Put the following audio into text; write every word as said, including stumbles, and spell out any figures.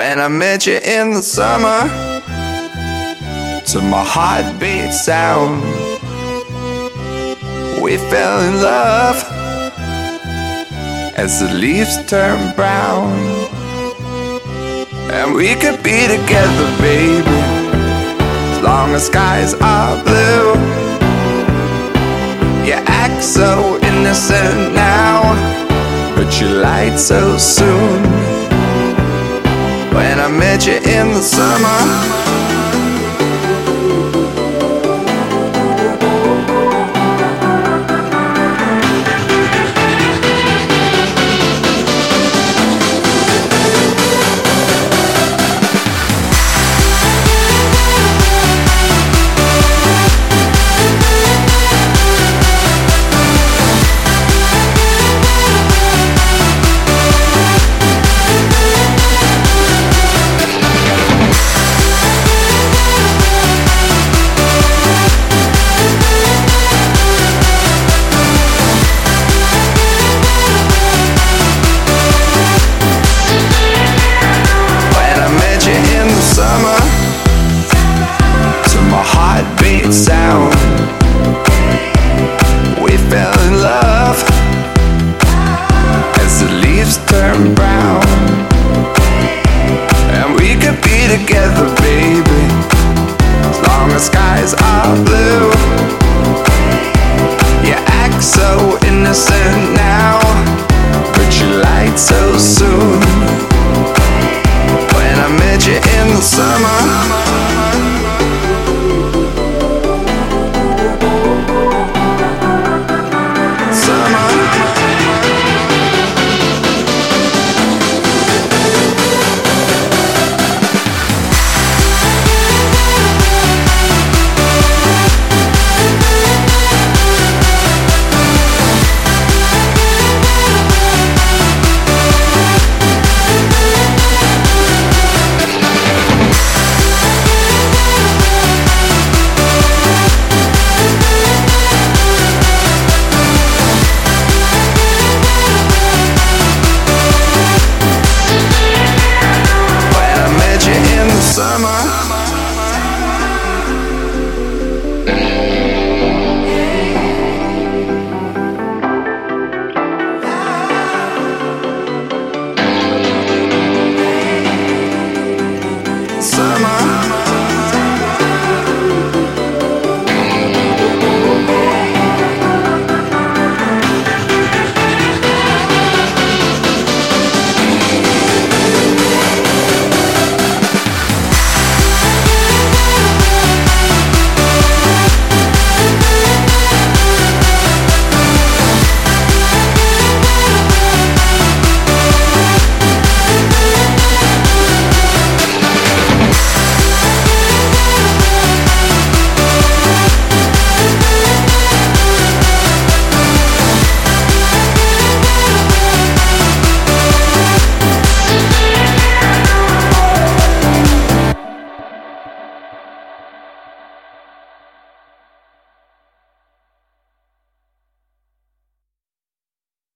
When I met you in the summer, to my heartbeat sound, we fell in love as the leaves turn brown. And we could be together, baby, as long as skies are blue. You act so innocent now, but you lied so soon. When I met you in the summer, sound, we fell in love as the leaves turn brown. And we could be together, baby, as long as skies are blue. You act so innocent now, but you lied so